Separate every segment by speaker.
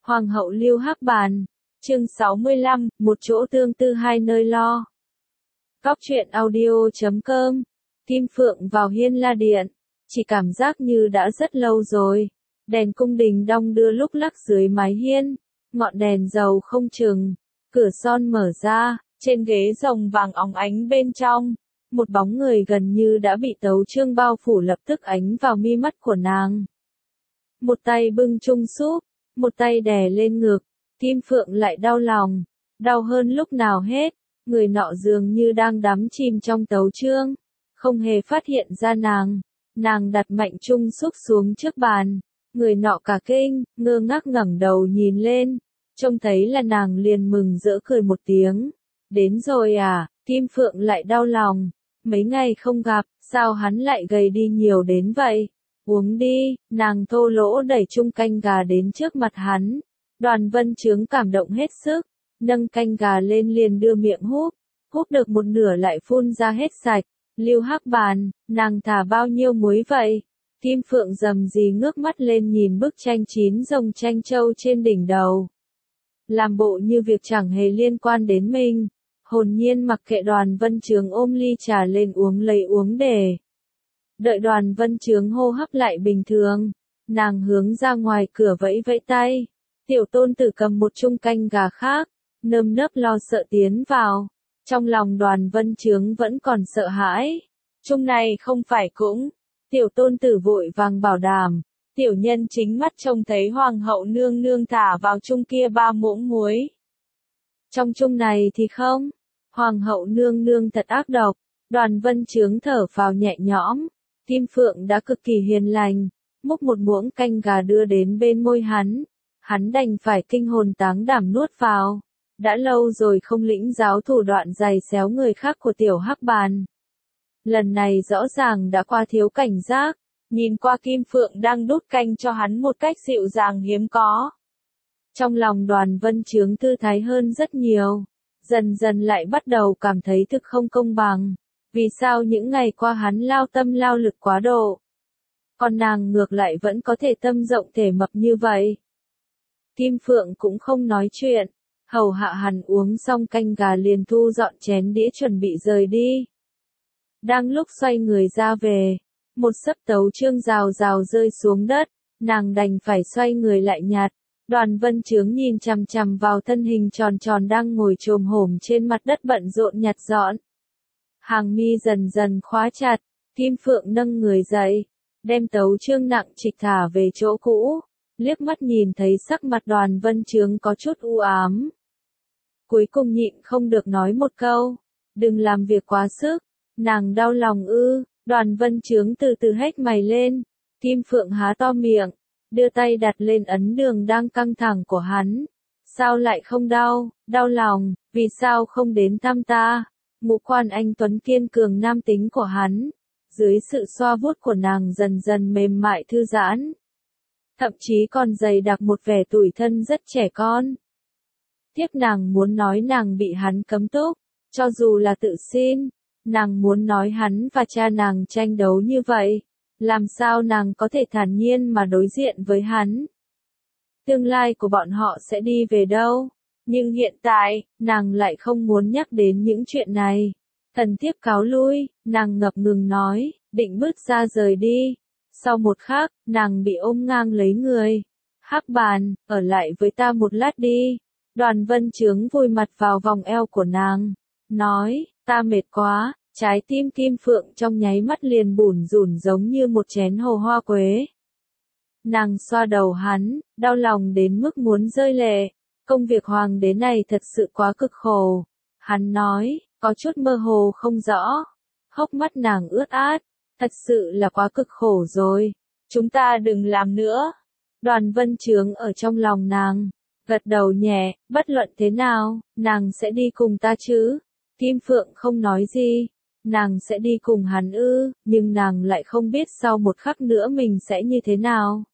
Speaker 1: Hoàng hậu Lưu Hắc Bàn. Chương 65, một chỗ tương tư hai nơi lo. Góc truyện audio.com. Kim Phượng vào Hiên La Điện. Chỉ cảm giác như đã rất lâu rồi. Đèn cung đình đong đưa lúc lắc dưới mái hiên. Ngọn đèn dầu không chừng. Cửa son mở ra, trên ghế rồng vàng óng ánh bên trong. Một bóng người gần như đã bị tấu chương bao phủ lập tức ánh vào mi mắt của nàng. Một tay bưng chung súp, một tay đè lên ngực. Kim Phượng lại đau lòng, đau hơn lúc nào hết, người nọ dường như đang đắm chìm trong tấu chương, không hề phát hiện ra nàng đặt mạnh chung súp xuống trước bàn, người nọ cả kinh, ngơ ngác ngẩng đầu nhìn lên, trông thấy là nàng liền mừng rỡ cười một tiếng, đến rồi à, Kim Phượng lại đau lòng, mấy ngày không gặp, sao hắn lại gầy đi nhiều đến vậy, uống đi, nàng thô lỗ đẩy chung canh gà đến trước mặt hắn. Đoàn Vân Chướng cảm động hết sức, nâng canh gà lên liền đưa miệng húp được một nửa lại phun ra hết sạch. Lưu Hắc Bàn, nàng thả bao nhiêu muối vậy? Kim Phượng rầm rì ngước mắt lên nhìn bức tranh chín rồng tranh châu trên đỉnh đầu. Làm bộ như việc chẳng hề liên quan đến mình, hồn nhiên mặc kệ Đoàn Vân Chướng ôm ly trà lên uống lấy uống để. Đợi Đoàn Vân Chướng hô hấp lại bình thường, nàng hướng ra ngoài cửa vẫy vẫy tay. Tiểu tôn tử cầm một chung canh gà khác, nơm nớp lo sợ tiến vào. Trong lòng Đoàn Vân Chướng vẫn còn sợ hãi. Chung này không phải cũng. Tiểu tôn tử vội vàng bảo đảm. Tiểu nhân chính mắt trông thấy hoàng hậu nương nương thả vào chung kia 3 muỗng muối. Trong chung này thì không. Hoàng hậu nương nương thật ác độc. Đoàn Vân Chướng thở phào nhẹ nhõm. Kim Phượng đã cực kỳ hiền lành. Múc một muỗng canh gà đưa đến bên môi hắn. Hắn đành phải kinh hồn táng đảm nuốt vào. Đã lâu rồi không lĩnh giáo thủ đoạn giày xéo người khác của tiểu Hắc Bàn. Lần này rõ ràng đã qua thiếu cảnh giác, nhìn qua Kim Phượng đang đút canh cho hắn một cách dịu dàng hiếm có. Trong lòng Đoàn Vân Chướng thư thái hơn rất nhiều, dần dần lại bắt đầu cảm thấy thực không công bằng. Vì sao những ngày qua hắn lao tâm lao lực quá độ, còn nàng ngược lại vẫn có thể tâm rộng thể mập như vậy. Kim Phượng cũng không nói chuyện, hầu hạ hắn uống xong canh gà liền thu dọn chén đĩa chuẩn bị rời đi. Đang lúc xoay người ra về, một sấp tấu chương rào rào rơi xuống đất, nàng đành phải xoay người lại nhặt. Đoàn Vân Chướng nhìn chằm chằm vào thân hình tròn tròn đang ngồi chồm hổm trên mặt đất bận rộn nhặt dọn. Hàng mi dần dần khóa chặt, Kim Phượng nâng người dậy, đem tấu chương nặng trịch thả về chỗ cũ. Liếc mắt nhìn thấy sắc mặt Đoàn Vân Chướng có chút u ám. Cuối cùng nhịn không được nói một câu, đừng làm việc quá sức, nàng đau lòng ư. Đoàn Vân Chướng từ từ hét mày lên, Kim Phượng há to miệng, đưa tay đặt lên ấn đường đang căng thẳng của hắn. Sao lại không đau, đau lòng, vì sao không đến thăm ta? Ngũ quan anh tuấn kiên cường nam tính của hắn, dưới sự xoa vuốt của nàng dần dần mềm mại thư giãn. Thậm chí còn dày đặc một vẻ tủi thân rất trẻ con. Tiếc nàng muốn nói nàng bị hắn cấm túc, cho dù là tự xin, nàng muốn nói hắn và cha nàng tranh đấu như vậy, làm sao nàng có thể thản nhiên mà đối diện với hắn. Tương lai của bọn họ sẽ đi về đâu, nhưng hiện tại, nàng lại không muốn nhắc đến những chuyện này. Thần thiếp cáo lui, nàng ngập ngừng nói, định bước ra rời đi. Sau một khắc, nàng bị ôm ngang lấy người. Hắc Bàn, ở lại với ta một lát đi. Đoàn Vân Chướng vùi mặt vào vòng eo của nàng. Nói, ta mệt quá, trái tim Kim Phượng trong nháy mắt liền bủn rủn giống như một chén hồ hoa quế. Nàng xoa đầu hắn, đau lòng đến mức muốn rơi lệ. Công việc hoàng đế này thật sự quá cực khổ. Hắn nói, có chút mơ hồ không rõ. Hốc mắt nàng ướt át. Thật sự là quá cực khổ rồi. Chúng ta đừng làm nữa. Đoàn Vân Chướng ở trong lòng nàng, gật đầu nhẹ, bất luận thế nào, nàng sẽ đi cùng ta chứ. Kim Phượng không nói gì. Nàng sẽ đi cùng hắn ư, nhưng nàng lại không biết sau một khắc nữa mình sẽ như thế nào.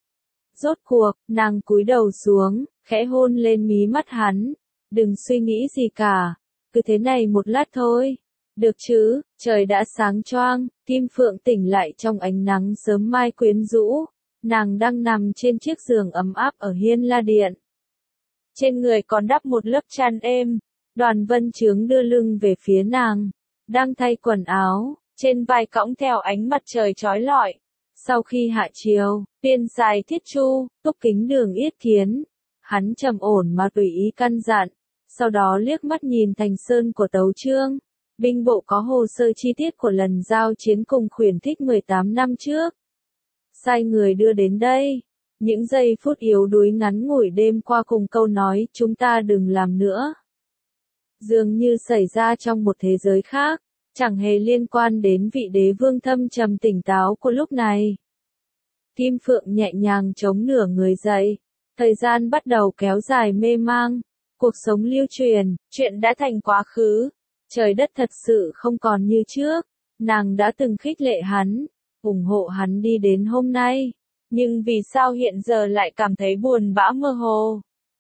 Speaker 1: Rốt cuộc, nàng cúi đầu xuống, khẽ hôn lên mí mắt hắn. Đừng suy nghĩ gì cả, cứ thế này một lát thôi. Được chứ, trời đã sáng choang, Kim Phượng tỉnh lại trong ánh nắng sớm mai quyến rũ. Nàng đang nằm trên chiếc giường ấm áp ở Hiên La Điện. trên người còn đắp một lớp chăn êm. Đoàn Vân Chướng đưa lưng về phía nàng, đang thay quần áo, trên vai cõng theo ánh mặt trời chói lọi. Sau khi hạ chiều, Tiên Dài Thiết Chu, Túc Kính Đường Yết Thiến, hắn trầm ổn mà tùy ý căn dặn, sau đó liếc mắt nhìn thành sơn của tấu chương. Binh bộ có hồ sơ chi tiết của lần giao chiến cùng Khuyển Thích 18 năm trước. Sai người đưa đến đây. Những giây phút yếu đuối ngắn ngủi đêm qua cùng câu nói chúng ta đừng làm nữa. Dường như xảy ra trong một thế giới khác, chẳng hề liên quan đến vị đế vương thâm trầm tỉnh táo của lúc này. Kim Phượng nhẹ nhàng chống nửa người dậy, thời gian bắt đầu kéo dài mê mang, cuộc sống lưu truyền, chuyện đã thành quá khứ, trời đất thật sự không còn như trước, nàng đã từng khích lệ hắn, ủng hộ hắn đi đến hôm nay, nhưng vì sao hiện giờ lại cảm thấy buồn bã mơ hồ.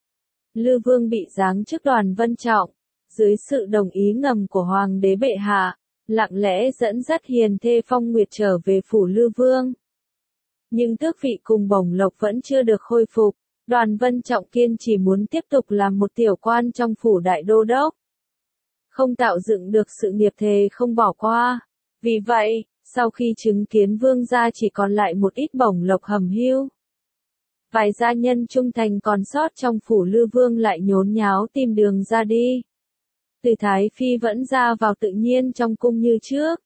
Speaker 1: Lư Vương bị giáng chức Đoàn Vân Trọng, dưới sự đồng ý ngầm của Hoàng đế bệ hạ, lặng lẽ dẫn dắt hiền thê Phong Nguyệt trở về phủ Lư Vương. Nhưng tước vị cùng bổng lộc vẫn chưa được khôi phục, Đoàn Vân Trọng kiên chỉ muốn tiếp tục làm một tiểu quan trong phủ đại đô đốc. Không tạo dựng được sự nghiệp thề không bỏ qua. Vì vậy, sau khi chứng kiến vương gia chỉ còn lại một ít bổng lộc hầm hưu, vài gia nhân trung thành còn sót trong phủ Lư Vương lại nhốn nháo tìm đường ra đi. Từ Thái Phi vẫn ra vào tự nhiên trong cung như trước.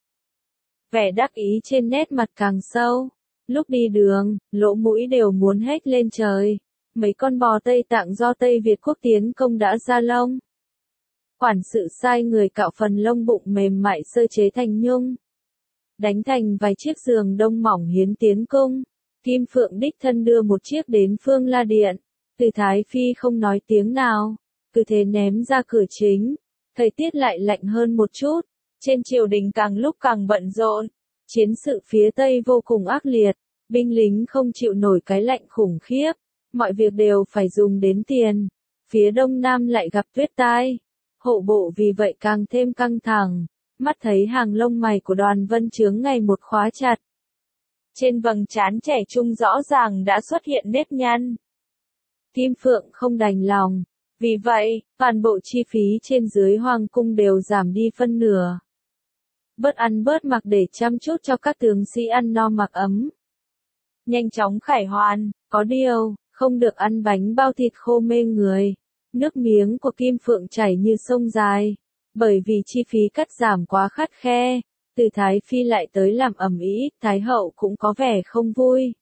Speaker 1: Vẻ đắc ý trên nét mặt càng sâu. Lúc đi đường, lỗ mũi đều muốn hét lên trời. Mấy con bò Tây Tạng do Tây Việt quốc tiến công đã ra lông. Quản sự sai người cạo phần lông bụng mềm mại sơ chế thành nhung, đánh thành vài chiếc giường đông mỏng hiến tiến cung. Kim Phượng đích thân đưa một chiếc đến Phương La Điện. Từ Thái Phi không nói tiếng nào, cứ thế ném ra cửa chính. Thời tiết lại lạnh hơn một chút, trên triều đình càng lúc càng bận rộn. Chiến sự phía Tây vô cùng ác liệt, binh lính không chịu nổi cái lạnh khủng khiếp, mọi việc đều phải dùng đến tiền. Phía Đông Nam lại gặp tuyết tai, hộ bộ vì vậy càng thêm căng thẳng. Mắt thấy hàng lông mày của Đoàn Vân Chướng ngày một khóa chặt. Trên vầng trán trẻ trung rõ ràng đã xuất hiện nếp nhăn. Kim Phượng không đành lòng, vì vậy, toàn bộ chi phí trên dưới hoàng cung đều giảm đi phân nửa. Bớt ăn bớt mặc để chăm chút cho các tướng sĩ ăn no mặc ấm. Nhanh chóng khải hoàn, có điều, không được ăn bánh bao thịt khô mê người. Nước miếng của Kim Phượng chảy như sông dài. Bởi vì chi phí cắt giảm quá khắt khe, từ Thái Phi lại tới làm ầm ĩ, Thái Hậu cũng có vẻ không vui.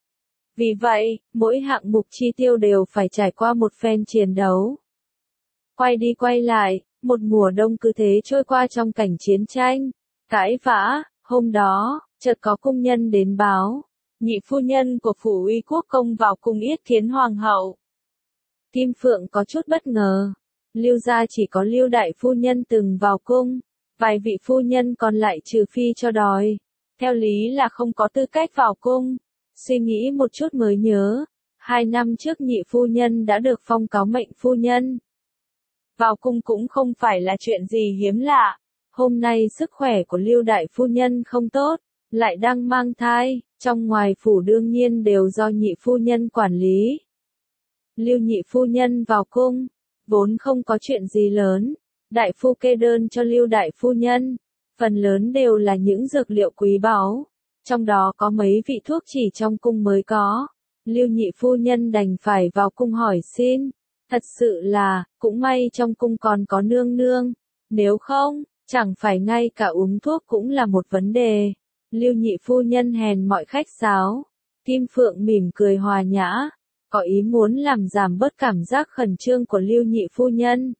Speaker 1: Vì vậy, mỗi hạng mục chi tiêu đều phải trải qua một phen chiến đấu. Quay đi quay lại, một mùa đông cứ thế trôi qua trong cảnh chiến tranh, cãi vã. Hôm đó, chợt có cung nhân đến báo, nhị phu nhân của phủ Uy Quốc công vào cung yết kiến hoàng hậu. Kim Phượng có chút bất ngờ. Lưu gia chỉ có Lưu đại phu nhân từng vào cung, vài vị phu nhân còn lại trừ phi cho đòi, theo lý là không có tư cách vào cung. Suy nghĩ một chút mới nhớ, 2 năm trước nhị phu nhân đã được phong cáo mệnh phu nhân. Vào cung cũng không phải là chuyện gì hiếm lạ. Hôm nay sức khỏe của Lưu đại phu nhân không tốt, lại đang mang thai, trong ngoài phủ đương nhiên đều do nhị phu nhân quản lý. Lưu nhị phu nhân vào cung, vốn không có chuyện gì lớn, đại phu kê đơn cho Lưu đại phu nhân, phần lớn đều là những dược liệu quý báu, trong đó có mấy vị thuốc chỉ trong cung mới có. Lưu nhị phu nhân đành phải vào cung hỏi xin, thật sự là, cũng may trong cung còn có nương nương, nếu không, chẳng phải ngay cả uống thuốc cũng là một vấn đề. Lưu nhị phu nhân hèn mọi khách sáo, Kim Phượng mỉm cười hòa nhã, có ý muốn làm giảm bớt cảm giác khẩn trương của Lưu nhị phu nhân.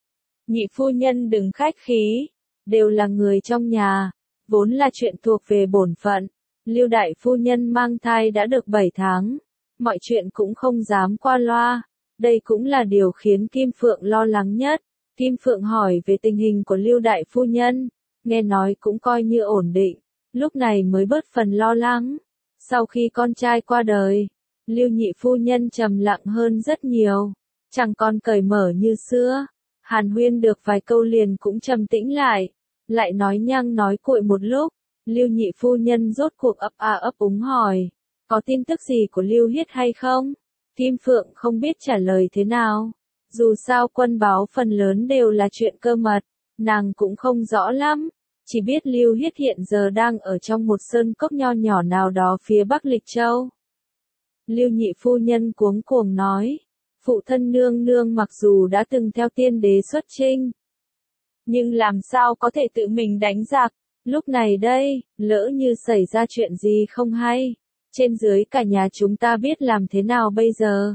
Speaker 1: Nhị phu nhân đừng khách khí, đều là người trong nhà, vốn là chuyện thuộc về bổn phận. Lưu đại phu nhân mang thai đã được 7 tháng, mọi chuyện cũng không dám qua loa, đây cũng là điều khiến Kim Phượng lo lắng nhất. Kim Phượng hỏi về tình hình của Lưu đại phu nhân, nghe nói cũng coi như ổn định, lúc này mới bớt phần lo lắng. Sau khi con trai qua đời, Lưu nhị phu nhân trầm lặng hơn rất nhiều, chẳng còn cởi mở như xưa. Hàn huyên được vài câu liền cũng trầm tĩnh lại nói nhăng nói cuội một lúc. Lưu nhị phu nhân rốt cuộc ấp úng hỏi, có tin tức gì của Lưu Hiết hay không? Kim Phượng không biết trả lời thế nào. Dù sao quân báo phần lớn đều là chuyện cơ mật, nàng cũng không rõ lắm, chỉ biết Lưu Hiết hiện giờ đang ở trong một sơn cốc nho nhỏ nào đó phía Bắc Lịch Châu. Lưu nhị phu nhân cuống cuồng nói, phụ thân nương nương mặc dù đã từng theo tiên đế xuất chinh, nhưng làm sao có thể tự mình đánh giặc, lúc này đây, lỡ như xảy ra chuyện gì không hay, trên dưới cả nhà chúng ta biết làm thế nào bây giờ.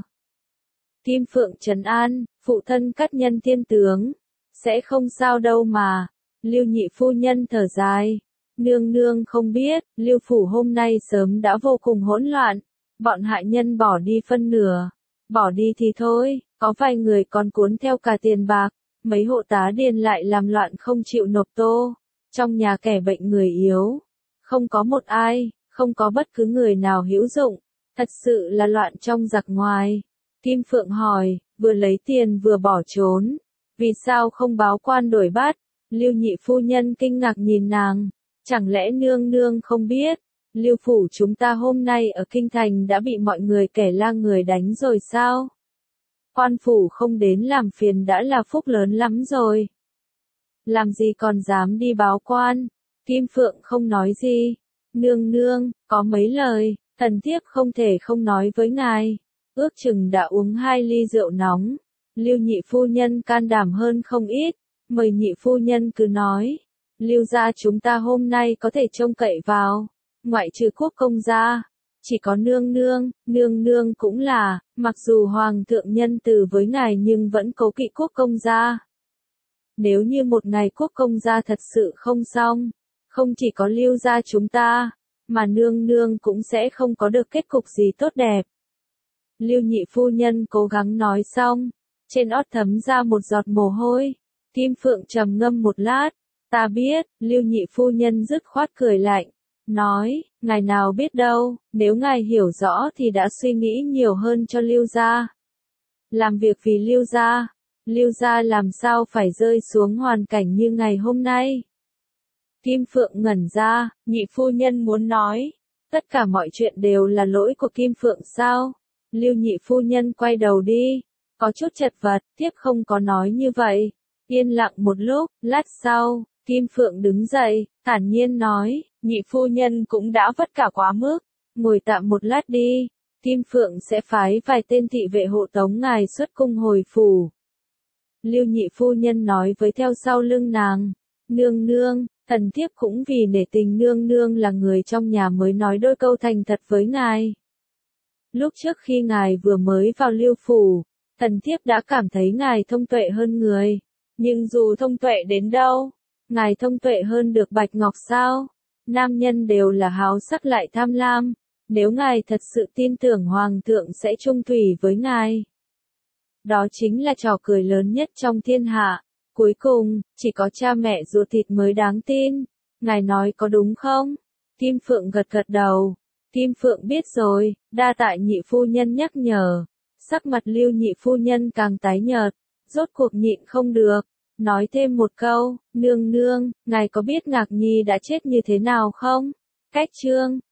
Speaker 1: Kim Phượng trấn an, phụ thân cắt nhân thiên tướng, sẽ không sao đâu mà. Lưu nhị phu nhân thở dài, nương nương không biết, Lưu phủ hôm nay sớm đã vô cùng hỗn loạn, bọn hại nhân bỏ đi phân nửa, bỏ đi thì thôi, có vài người còn cuốn theo cả tiền bạc, mấy hộ tá điền lại làm loạn không chịu nộp tô, trong nhà kẻ bệnh người yếu, không có một ai, không có bất cứ người nào hữu dụng, thật sự là loạn trong giặc ngoài. Kim Phượng hỏi, vừa lấy tiền vừa bỏ trốn, vì sao không báo quan đổi bắt? Lưu nhị phu nhân kinh ngạc nhìn nàng, chẳng lẽ nương nương không biết, Lưu phủ chúng ta hôm nay ở kinh thành đã bị mọi người kẻ la người đánh rồi sao? Quan phủ không đến làm phiền đã là phúc lớn lắm rồi. Làm gì còn dám đi báo quan? Kim Phượng không nói gì. Nương nương, có mấy lời, thần thiếp không thể không nói với ngài. Ước chừng đã uống 2 ly rượu nóng. Lưu nhị phu nhân can đảm hơn không ít. Mời nhị phu nhân cứ nói. Lưu gia chúng ta hôm nay có thể trông cậy vào. Ngoại trừ quốc công gia. Chỉ có nương nương cũng là, mặc dù hoàng thượng nhân từ với ngài nhưng vẫn cố kỵ quốc công gia. Nếu như một ngày quốc công gia thật sự không xong, không chỉ có Lưu gia chúng ta, mà nương nương cũng sẽ không có được kết cục gì tốt đẹp. Lưu nhị phu nhân cố gắng nói xong, trên ót thấm ra một giọt mồ hôi. Kim Phượng trầm ngâm một lát, ta biết, Lưu nhị phu nhân dứt khoát cười lạnh, nói, ngài nào biết đâu, nếu ngài hiểu rõ thì đã suy nghĩ nhiều hơn cho Lưu gia. Làm việc vì Lưu gia làm sao phải rơi xuống hoàn cảnh như ngày hôm nay. Kim Phượng ngẩn ra, nhị phu nhân muốn nói, tất cả mọi chuyện đều là lỗi của Kim Phượng sao? Lưu nhị phu nhân quay đầu đi, có chút chật vật, tiếp không có nói như vậy. Yên lặng một lúc, lát sau, Kim Phượng đứng dậy, thản nhiên nói, nhị phu nhân cũng đã vất cả quá mức, ngồi tạm một lát đi, Kim Phượng sẽ phái vài tên thị vệ hộ tống ngài xuất cung hồi phủ. Lưu nhị phu nhân nói với theo sau lưng nàng, nương, thần thiếp cũng vì nể tình nương là người trong nhà mới nói đôi câu thành thật với ngài. Lúc trước khi ngài vừa mới vào Lưu phủ, thần thiếp đã cảm thấy ngài thông tuệ hơn người, nhưng dù thông tuệ đến đâu, ngài thông tuệ hơn được Bạch Ngọc sao? Nam nhân đều là háo sắc lại tham lam, nếu ngài thật sự tin tưởng hoàng thượng sẽ chung thủy với ngài. Đó chính là trò cười lớn nhất trong thiên hạ, cuối cùng, chỉ có cha mẹ ruột thịt mới đáng tin, ngài nói có đúng không? Kim Phượng gật gật đầu, Kim Phượng biết rồi, đa tạ nhị phu nhân nhắc nhở, sắc mặt Lưu nhị phu nhân càng tái nhợt, rốt cuộc nhịn không được. Nói thêm một câu, nương, ngài có biết Ngạc Nhi đã chết như thế nào không? Cách chương